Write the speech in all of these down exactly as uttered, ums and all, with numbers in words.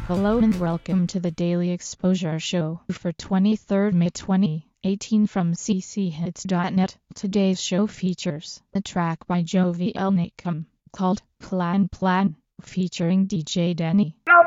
Hello and welcome to the Daily Exposure Show for twenty-third May twenty eighteen from c c hits dot net. Today's show features a track by Jovi Elnicum called Plan Plan featuring D J Danny. Plan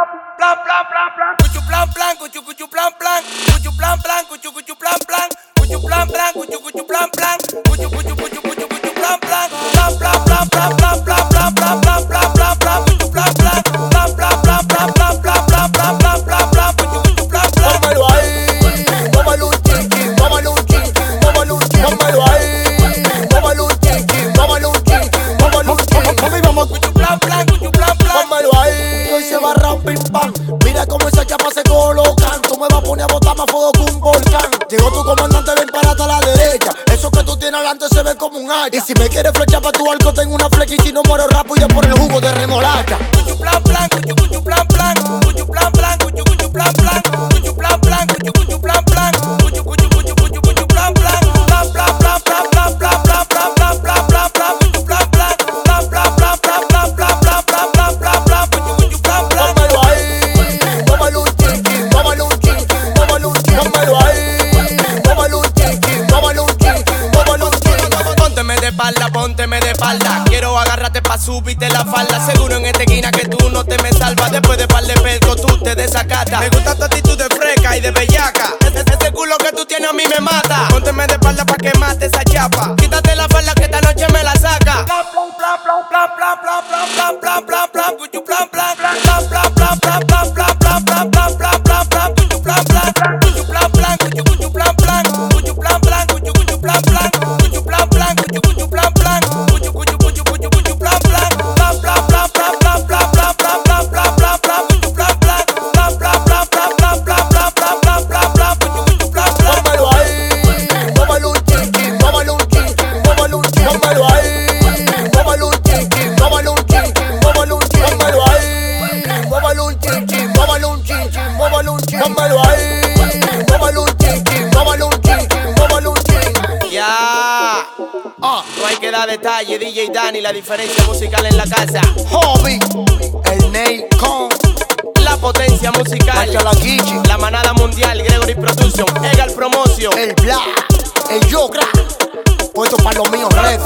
plan plan plan, cuchu plan plan, cuchu cuchu plan plan, cuchu plan plan, cuchu cuchu plan plan, cuchu plan plan, cuchu cuchu plan plan, cuchu cuchu cuchu cuchu cuchu plan plan, plan plan plan plan plan plan plan plan plan plan plan, cuchu plan plan, plan plan plan plan plan plan plan plan plan plan plan, cuchu cuchu plan plan. Póngalo ahí, póngalo un chiqui, póngalo un chiqui, póngalo un chiqui, póngalo ahí, póngalo un chiqui, póngalo un chiqui, póngalo un chiqui, vamos cuchu plan plan, cuchu plan plan, póngalo ahí, hoy se va a ramping pam. Mira cómo esa chapa se colocan. Tú me vas a poner a botar más fuego que un volcán. Llegó tu comandante, ven para a la derecha. Eso que tú tienes adelante se ve como un hacha. Y si me quieres flechar pa' tu arco, tengo una flecha. Y si no muero rápido por el jugo de remolacha. Cuchu plan plan, cuchu cuchu plan plan, cuchu plan plan, cuchu cuchu plan plan, cuchu plan plan, cuchu cuchu plan plan, cuchu cuchu cuchu cuchu cuchu plan plan, plan plan plan plan plan plan plan plan plan plan plan, cuchu plan plan, plan plan plan plan plan plan plan plan plan plan plan, cuchu cuchu plan plan. Póngalo ahí, póngalo un chiqui, póngalo un chiqui, póngalo un chiqui, póngalo ahí, póngalo un chiqui, póngalo un chiqui, póngalo un chiqui. Pónteme de espalda, pónteme de espalda. Quiero agarrarte pa' subirte la falda. Seguro en esta esquina que tú no te me salvas. Después de par de pelco tú te desacatas. Me gusta tu actitud de fresca y de bellaca. Ese, ese culo que tú tienes a mí me mata. Pónteme de espalda pa' que mate esa chapa. Quítate la falda que esta noche me la saca. Plan plan plan plan plan plan plan plan plan plan plan, cuchu plan plan plan plan plan plan plan plan plan plan plan plan plan plan, cuchu plan plan, cuchu plan plan, cuchu cuchu plan plan, cuchu plan plan, cuchu cuchu plan plan, cuchu plan plan, cuchu cuchu plan plan, cuchu cuchu cuchu cuchu cuchu plan plan, plan plan plan plan plan plan plan plan plan plan plan, cuchu plan plan, plan plan plan plan plan plan plan plan plan plan, cuchu cuchu plan plan. Póngalo ahí, póngalo un chiqui, póngalo un chiqui, póngalo un chiqui, póngalo ahí, póngalo un chiqui, póngalo un chiqui, póngalo un chiqui, póngalo ahí, póngalo un chiqui, póngalo un chiqui, póngalo un chiqui, póngalo ahí, póngalo un chiqui, póngalo un chiqui, póngalo un chiqui. Ya, oh, no hay que dar detalle, D J Danny, la diferencia musical en la casa. Hobby, el Ney con la potencia musical, la, la manada mundial, Gregory Production, Egal Promotion, el Bla, el Yogra, puesto para los míos, Red.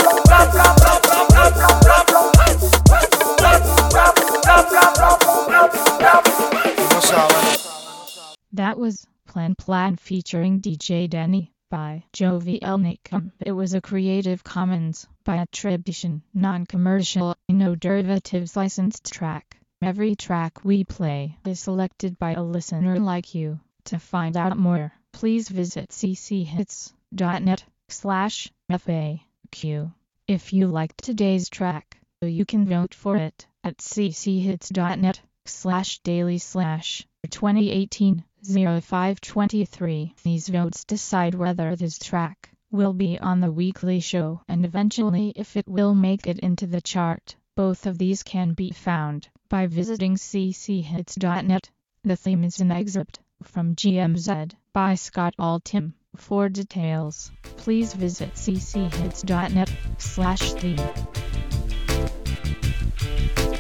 No saben. That was Plan Plan featuring D J Danny by Jovi Elnicum. It was a Creative Commons by attribution, non-commercial, no derivatives licensed track. Every track we play is selected by a listener like you. To find out more, please visit c c hits dot net slash F A Q. If you liked today's track, you can vote for it at c c hits dot net slash daily slash twenty eighteen oh five twenty-three. These votes decide whether this track will be on the weekly show and eventually if it will make it into the chart. Both of these can be found by visiting c c hits dot net. The theme is an excerpt from G M Z by Scott Altham. For details, please visit c c hits dot net slash theme.